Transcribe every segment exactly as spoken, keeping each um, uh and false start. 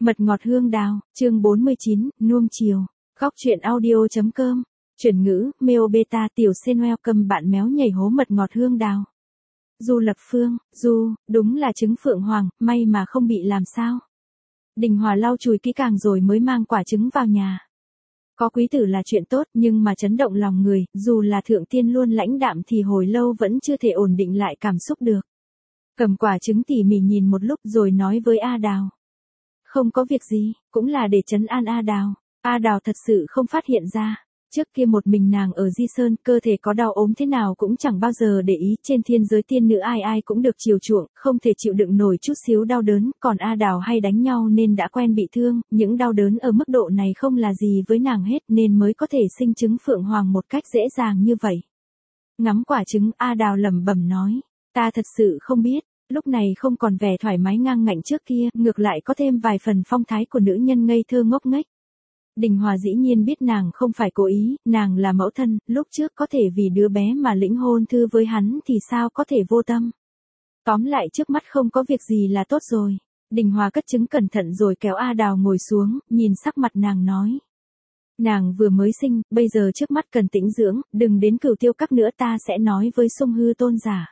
Mật ngọt hương đào, chương bốn mươi chín, nuông chiều. Góc truyện audio.com. Chuyển ngữ, Meo Beta tiểu sen welcome bạn méo nhảy hố mật ngọt hương đào. Du Lập Phương, Du, đúng là trứng phượng hoàng, may mà không bị làm sao. Đình Hòa lau chùi kỹ càng rồi mới mang quả trứng vào nhà. Có quý tử là chuyện tốt nhưng mà chấn động lòng người, dù là thượng tiên luôn lãnh đạm thì hồi lâu vẫn chưa thể ổn định lại cảm xúc được. Cầm quả trứng tỉ mỉ nhìn một lúc rồi nói với A Đào. Không có việc gì, cũng là để trấn an A Đào. A Đào thật sự không phát hiện ra. Trước kia một mình nàng ở Di Sơn, cơ thể có đau ốm thế nào cũng chẳng bao giờ để ý, trên thiên giới tiên nữ ai ai cũng được chiều chuộng, không thể chịu đựng nổi chút xíu đau đớn, còn A Đào hay đánh nhau nên đã quen bị thương, những đau đớn ở mức độ này không là gì với nàng hết nên mới có thể sinh trứng phượng hoàng một cách dễ dàng như vậy. Ngắm quả trứng, A Đào lẩm bẩm nói, ta thật sự không biết. Lúc này không còn vẻ thoải mái ngang ngạnh trước kia, ngược lại có thêm vài phần phong thái của nữ nhân ngây thơ ngốc nghếch. Đình Hòa dĩ nhiên biết nàng không phải cố ý, nàng là mẫu thân, lúc trước có thể vì đứa bé mà lĩnh hôn thư với hắn thì sao có thể vô tâm. Tóm lại trước mắt không có việc gì là tốt rồi. Đình Hòa cất trứng cẩn thận rồi kéo A Đào ngồi xuống, nhìn sắc mặt nàng nói. Nàng vừa mới sinh, bây giờ trước mắt cần tĩnh dưỡng, đừng đến Cửu Tiêu Các nữa, ta sẽ nói với Sung Hư tôn giả.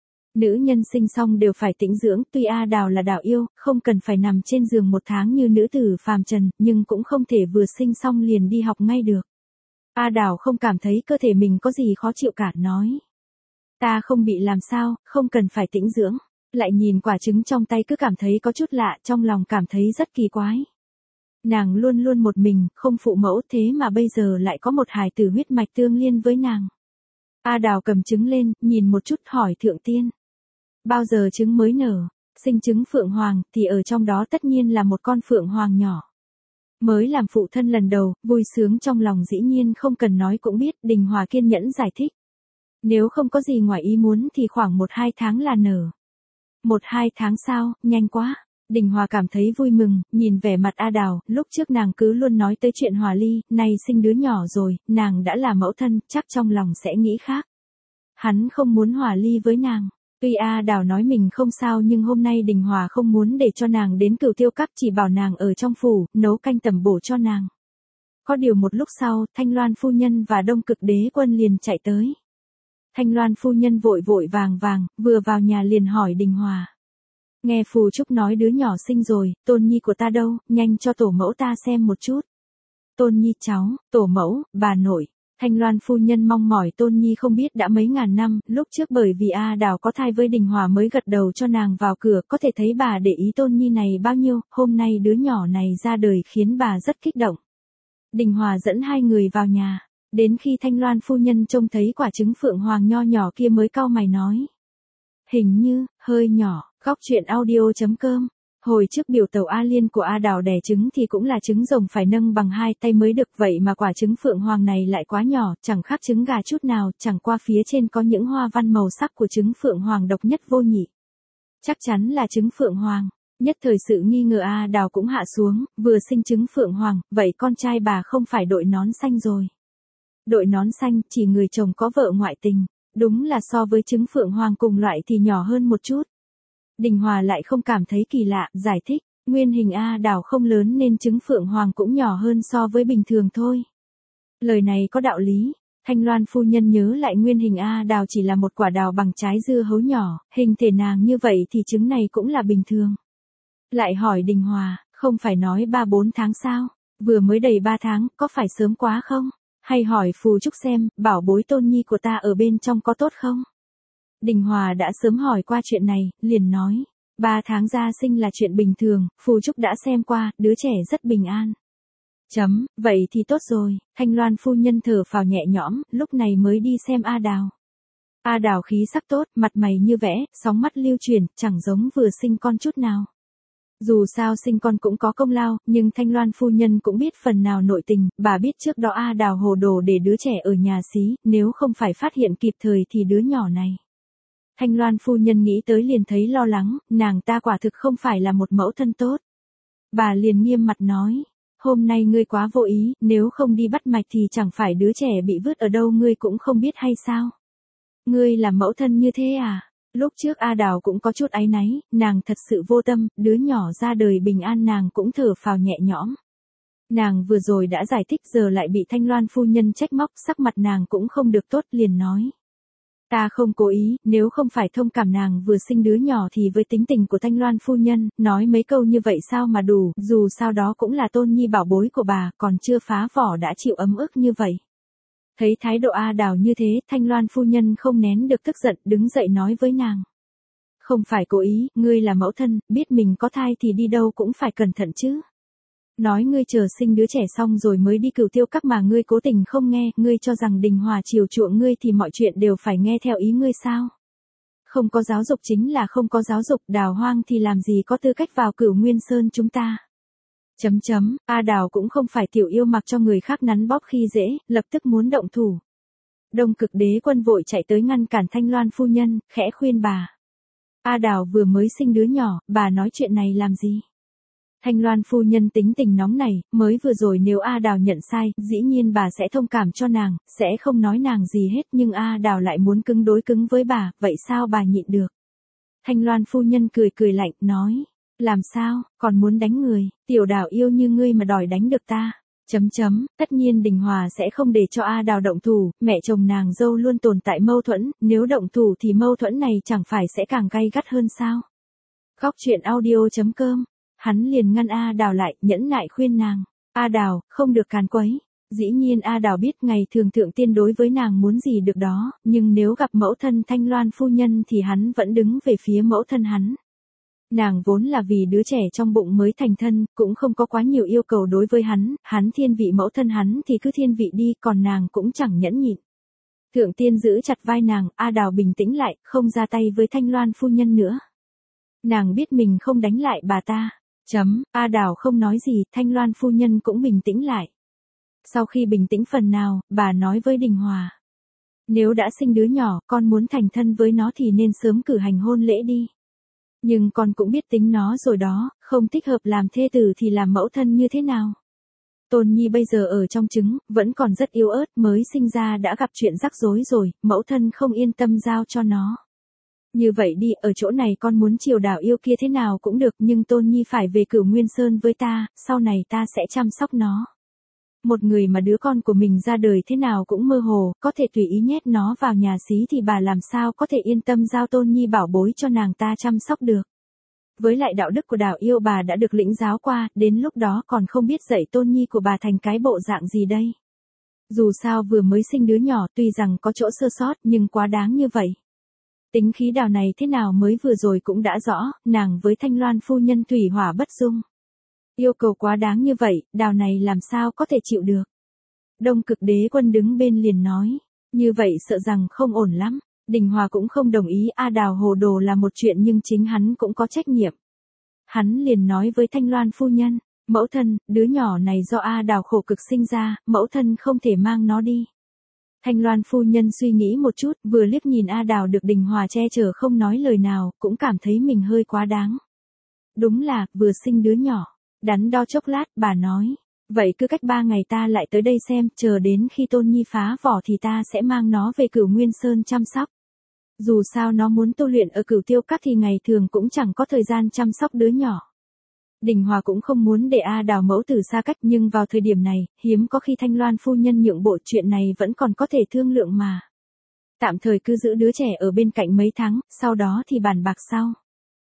Nữ nhân sinh xong đều phải tĩnh dưỡng, tuy A Đào là đạo yêu, không cần phải nằm trên giường một tháng như nữ tử phàm trần, nhưng cũng không thể vừa sinh xong liền đi học ngay được. A Đào không cảm thấy cơ thể mình có gì khó chịu cả, nói. Ta không bị làm sao, không cần phải tĩnh dưỡng. Lại nhìn quả trứng trong tay cứ cảm thấy có chút lạ, trong lòng cảm thấy rất kỳ quái. Nàng luôn luôn một mình, không phụ mẫu, thế mà bây giờ lại có một hài tử huyết mạch tương liên với nàng. A Đào cầm trứng lên, nhìn một chút hỏi thượng tiên. Bao giờ trứng mới nở? Sinh trứng phượng hoàng thì ở trong đó tất nhiên là một con phượng hoàng nhỏ. Mới làm phụ thân lần đầu, vui sướng trong lòng dĩ nhiên không cần nói cũng biết, Đình Hòa kiên nhẫn giải thích. Nếu không có gì ngoài ý muốn thì khoảng một hai tháng là nở. Một hai tháng sao, nhanh quá. Đình Hòa cảm thấy vui mừng, nhìn vẻ mặt A Đào, lúc trước nàng cứ luôn nói tới chuyện hòa ly, nay sinh đứa nhỏ rồi, nàng đã là mẫu thân, chắc trong lòng sẽ nghĩ khác. Hắn không muốn hòa ly với nàng. Tuy A Đào nói mình không sao nhưng hôm nay Đình Hòa không muốn để cho nàng đến Cửu Tiêu Các, chỉ bảo nàng ở trong phủ, nấu canh tẩm bổ cho nàng. Có điều một lúc sau, Thanh Loan phu nhân và Đông Cực Đế quân liền chạy tới. Thanh Loan phu nhân vội vội vàng vàng, vừa vào nhà liền hỏi Đình Hòa. Nghe Phù Trúc nói đứa nhỏ sinh rồi, Tôn Nhi của ta đâu, nhanh cho tổ mẫu ta xem một chút. Tôn Nhi cháu, tổ mẫu, bà nội. Thanh Loan phu nhân mong mỏi Tôn Nhi không biết đã mấy ngàn năm, lúc trước bởi vì A Đào có thai với Đình Hòa mới gật đầu cho nàng vào cửa, có thể thấy bà để ý Tôn Nhi này bao nhiêu, hôm nay đứa nhỏ này ra đời khiến bà rất kích động. Đình Hòa dẫn hai người vào nhà, đến khi Thanh Loan phu nhân trông thấy quả trứng phượng hoàng nho nhỏ kia mới cau mày nói. Hình như, hơi nhỏ, góc truyện audio.com. Hồi trước biểu tàu A Liên của A Đào đẻ trứng thì cũng là trứng rồng phải nâng bằng hai tay mới được, vậy mà quả trứng phượng hoàng này lại quá nhỏ, chẳng khác trứng gà chút nào, chẳng qua phía trên có những hoa văn màu sắc của trứng phượng hoàng độc nhất vô nhị. Chắc chắn là trứng phượng hoàng. Nhất thời sự nghi ngờ A Đào cũng hạ xuống, vừa sinh trứng phượng hoàng, vậy con trai bà không phải đội nón xanh rồi. Đội nón xanh chỉ người chồng có vợ ngoại tình, đúng là so với trứng phượng hoàng cùng loại thì nhỏ hơn một chút. Đình Hòa lại không cảm thấy kỳ lạ, giải thích, nguyên hình A Đào không lớn nên trứng phượng hoàng cũng nhỏ hơn so với bình thường thôi. Lời này có đạo lý. Thanh Loan phu nhân nhớ lại nguyên hình A Đào chỉ là một quả đào bằng trái dưa hấu nhỏ, hình thể nàng như vậy thì trứng này cũng là bình thường. Lại hỏi Đình Hòa, không phải nói ba bốn tháng sao, vừa mới đầy ba tháng, có phải sớm quá không? Hay hỏi Phù Trúc xem, bảo bối Tôn Nhi của ta ở bên trong có tốt không? Đình Hòa đã sớm hỏi qua chuyện này, liền nói, ba tháng ra sinh là chuyện bình thường, Phù Trúc đã xem qua, đứa trẻ rất bình an. Chấm, vậy thì tốt rồi, Thanh Loan phu nhân thở phào nhẹ nhõm, lúc này mới đi xem A Đào. A Đào khí sắc tốt, mặt mày như vẽ, sóng mắt lưu chuyển, chẳng giống vừa sinh con chút nào. Dù sao sinh con cũng có công lao, nhưng Thanh Loan phu nhân cũng biết phần nào nội tình, bà biết trước đó A Đào hồ đồ để đứa trẻ ở nhà xí, nếu không phải phát hiện kịp thời thì đứa nhỏ này. Thanh Loan phu nhân nghĩ tới liền thấy lo lắng, nàng ta quả thực không phải là một mẫu thân tốt. Bà liền nghiêm mặt nói, hôm nay ngươi quá vô ý, nếu không đi bắt mạch thì chẳng phải đứa trẻ bị vứt ở đâu ngươi cũng không biết hay sao. Ngươi là mẫu thân như thế à? Lúc trước A Đào cũng có chút áy náy, nàng thật sự vô tâm, đứa nhỏ ra đời bình an nàng cũng thở phào nhẹ nhõm. Nàng vừa rồi đã giải thích giờ lại bị Thanh Loan phu nhân trách móc, sắc mặt nàng cũng không được tốt, liền nói. Ta không cố ý, nếu không phải thông cảm nàng vừa sinh đứa nhỏ thì với tính tình của Thanh Loan phu nhân, nói mấy câu như vậy sao mà đủ, dù sao đó cũng là tôn nhi bảo bối của bà, còn chưa phá vỏ đã chịu ấm ức như vậy. Thấy thái độ A Đào như thế, Thanh Loan phu nhân không nén được tức giận, đứng dậy nói với nàng. Không phải cố ý, ngươi là mẫu thân, biết mình có thai thì đi đâu cũng phải cẩn thận chứ. Nói ngươi chờ sinh đứa trẻ xong rồi mới đi cửu tiêu các mà ngươi cố tình không nghe, ngươi cho rằng Đình Hòa chiều chuộng ngươi thì mọi chuyện đều phải nghe theo ý ngươi sao? Không có giáo dục chính là không có giáo dục, Đào Hoang thì làm gì có tư cách vào Cửu Nguyên Sơn chúng ta. Chấm chấm, A Đào cũng không phải tiểu yêu mặc cho người khác nắn bóp khi dễ, lập tức muốn động thủ. Đông Cực Đế Quân vội chạy tới ngăn cản Thanh Loan phu nhân, khẽ khuyên bà. A Đào vừa mới sinh đứa nhỏ, bà nói chuyện này làm gì? Thanh Loan phu nhân tính tình nóng này, mới vừa rồi nếu A Đào nhận sai, dĩ nhiên bà sẽ thông cảm cho nàng, sẽ không nói nàng gì hết, nhưng A Đào lại muốn cứng đối cứng với bà, vậy sao bà nhịn được? Thanh Loan phu nhân cười cười lạnh, nói, làm sao, còn muốn đánh người, tiểu Đào yêu như ngươi mà đòi đánh được ta. Chấm chấm, tất nhiên Đình Hòa sẽ không để cho A Đào động thủ, mẹ chồng nàng dâu luôn tồn tại mâu thuẫn, nếu động thủ thì mâu thuẫn này chẳng phải sẽ càng gay gắt hơn sao? Góc truyện audio chấm com. Hắn liền ngăn A Đào lại, nhẫn nại khuyên nàng. A Đào, không được càn quấy. Dĩ nhiên A Đào biết ngày thường thượng tiên đối với nàng muốn gì được đó, nhưng nếu gặp mẫu thân Thanh Loan phu nhân thì hắn vẫn đứng về phía mẫu thân hắn. Nàng vốn là vì đứa trẻ trong bụng mới thành thân, cũng không có quá nhiều yêu cầu đối với hắn, hắn thiên vị mẫu thân hắn thì cứ thiên vị đi, còn nàng cũng chẳng nhẫn nhịn. Thượng tiên giữ chặt vai nàng, A Đào bình tĩnh lại, không ra tay với Thanh Loan phu nhân nữa. Nàng biết mình không đánh lại bà ta. Chấm, A Đào không nói gì, Thanh Loan phu nhân cũng bình tĩnh lại. Sau khi bình tĩnh phần nào, bà nói với Đình Hòa. Nếu đã sinh đứa nhỏ, con muốn thành thân với nó thì nên sớm cử hành hôn lễ đi. Nhưng con cũng biết tính nó rồi đó, không thích hợp làm thê tử thì làm mẫu thân như thế nào. Tôn Nhi bây giờ ở trong trứng, vẫn còn rất yếu ớt, mới sinh ra đã gặp chuyện rắc rối rồi, mẫu thân không yên tâm giao cho nó. Như vậy đi, ở chỗ này con muốn chiều Đào yêu kia thế nào cũng được, nhưng Tôn Nhi phải về Cửu Nguyên Sơn với ta, sau này ta sẽ chăm sóc nó. Một người mà đứa con của mình ra đời thế nào cũng mơ hồ, có thể tùy ý nhét nó vào nhà xí thì bà làm sao có thể yên tâm giao Tôn Nhi bảo bối cho nàng ta chăm sóc được. Với lại đạo đức của Đào yêu bà đã được lĩnh giáo qua, đến lúc đó còn không biết dạy Tôn Nhi của bà thành cái bộ dạng gì đây. Dù sao vừa mới sinh đứa nhỏ tuy rằng có chỗ sơ sót nhưng quá đáng như vậy. Tính khí Đào này thế nào mới vừa rồi cũng đã rõ, nàng với Thanh Loan phu nhân thủy hỏa bất dung. Yêu cầu quá đáng như vậy, Đào này làm sao có thể chịu được. Đông Cực Đế Quân đứng bên liền nói, như vậy sợ rằng không ổn lắm. Đình Hòa cũng không đồng ý, A Đào hồ đồ là một chuyện nhưng chính hắn cũng có trách nhiệm. Hắn liền nói với Thanh Loan phu nhân, mẫu thân, đứa nhỏ này do A Đào khổ cực sinh ra, mẫu thân không thể mang nó đi. Thanh Loan phu nhân suy nghĩ một chút, vừa liếc nhìn A Đào được Đình Hòa che chở không nói lời nào, cũng cảm thấy mình hơi quá đáng. Đúng là, vừa sinh đứa nhỏ. Đắn đo chốc lát, bà nói, vậy cứ cách ba ngày ta lại tới đây xem, chờ đến khi Tôn Nhi phá vỏ thì ta sẽ mang nó về Cửu Nguyên Sơn chăm sóc. Dù sao nó muốn tu luyện ở Cửu Tiêu Các thì ngày thường cũng chẳng có thời gian chăm sóc đứa nhỏ. Đình Hòa cũng không muốn để A Đào mẫu tử xa cách, nhưng vào thời điểm này, hiếm có khi Thanh Loan phu nhân nhượng bộ, chuyện này vẫn còn có thể thương lượng mà. Tạm thời cứ giữ đứa trẻ ở bên cạnh mấy tháng, sau đó thì bàn bạc sau.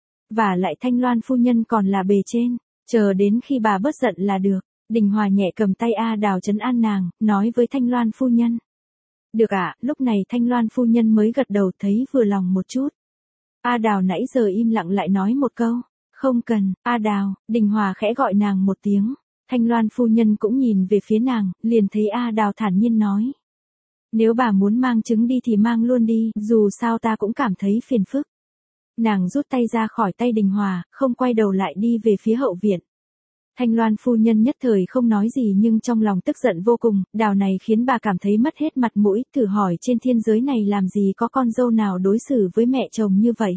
Và lại Thanh Loan phu nhân còn là bề trên, chờ đến khi bà bớt giận là được. Đình Hòa nhẹ cầm tay A Đào trấn an nàng, nói với Thanh Loan phu nhân. Được ạ, à, lúc này Thanh Loan phu nhân mới gật đầu, thấy vừa lòng một chút. A Đào nãy giờ im lặng lại nói một câu. Không cần, A Đào, Đình Hòa khẽ gọi nàng một tiếng. Thanh Loan phu nhân cũng nhìn về phía nàng, liền thấy A Đào thản nhiên nói. Nếu bà muốn mang trứng đi thì mang luôn đi, dù sao ta cũng cảm thấy phiền phức. Nàng rút tay ra khỏi tay Đình Hòa, không quay đầu lại đi về phía hậu viện. Thanh Loan phu nhân nhất thời không nói gì nhưng trong lòng tức giận vô cùng, Đào này khiến bà cảm thấy mất hết mặt mũi, thử hỏi trên thiên giới này làm gì có con dâu nào đối xử với mẹ chồng như vậy.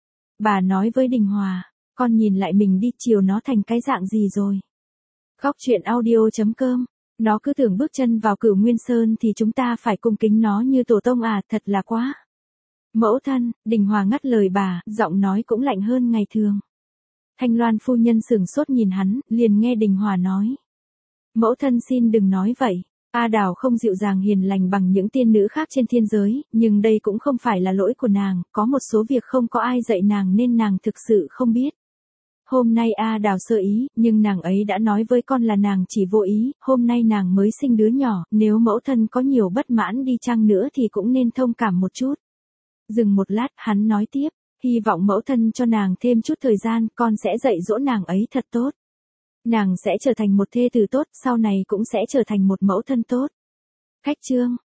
Bà nói với Đình Hòa, con nhìn lại mình đi, chiều nó thành cái dạng gì rồi. Góc truyện audio chấm com, nó cứ tưởng bước chân vào Cửu Nguyên Sơn thì chúng ta phải cung kính nó như tổ tông à, thật là quá. Mẫu thân, Đình Hòa ngắt lời bà, giọng nói cũng lạnh hơn ngày thường. Thanh Loan phu nhân sửng sốt nhìn hắn, liền nghe Đình Hòa nói. Mẫu thân xin đừng nói vậy. A Đào không dịu dàng hiền lành bằng những tiên nữ khác trên thiên giới, nhưng đây cũng không phải là lỗi của nàng, có một số việc không có ai dạy nàng nên nàng thực sự không biết. Hôm nay A Đào sơ ý, nhưng nàng ấy đã nói với con là nàng chỉ vô ý, hôm nay nàng mới sinh đứa nhỏ, nếu mẫu thân có nhiều bất mãn đi chăng nữa thì cũng nên thông cảm một chút. Dừng một lát, hắn nói tiếp, hy vọng mẫu thân cho nàng thêm chút thời gian, con sẽ dạy dỗ nàng ấy thật tốt. Nàng sẽ trở thành một thê tử tốt, sau này cũng sẽ trở thành một mẫu thân tốt. Khách chương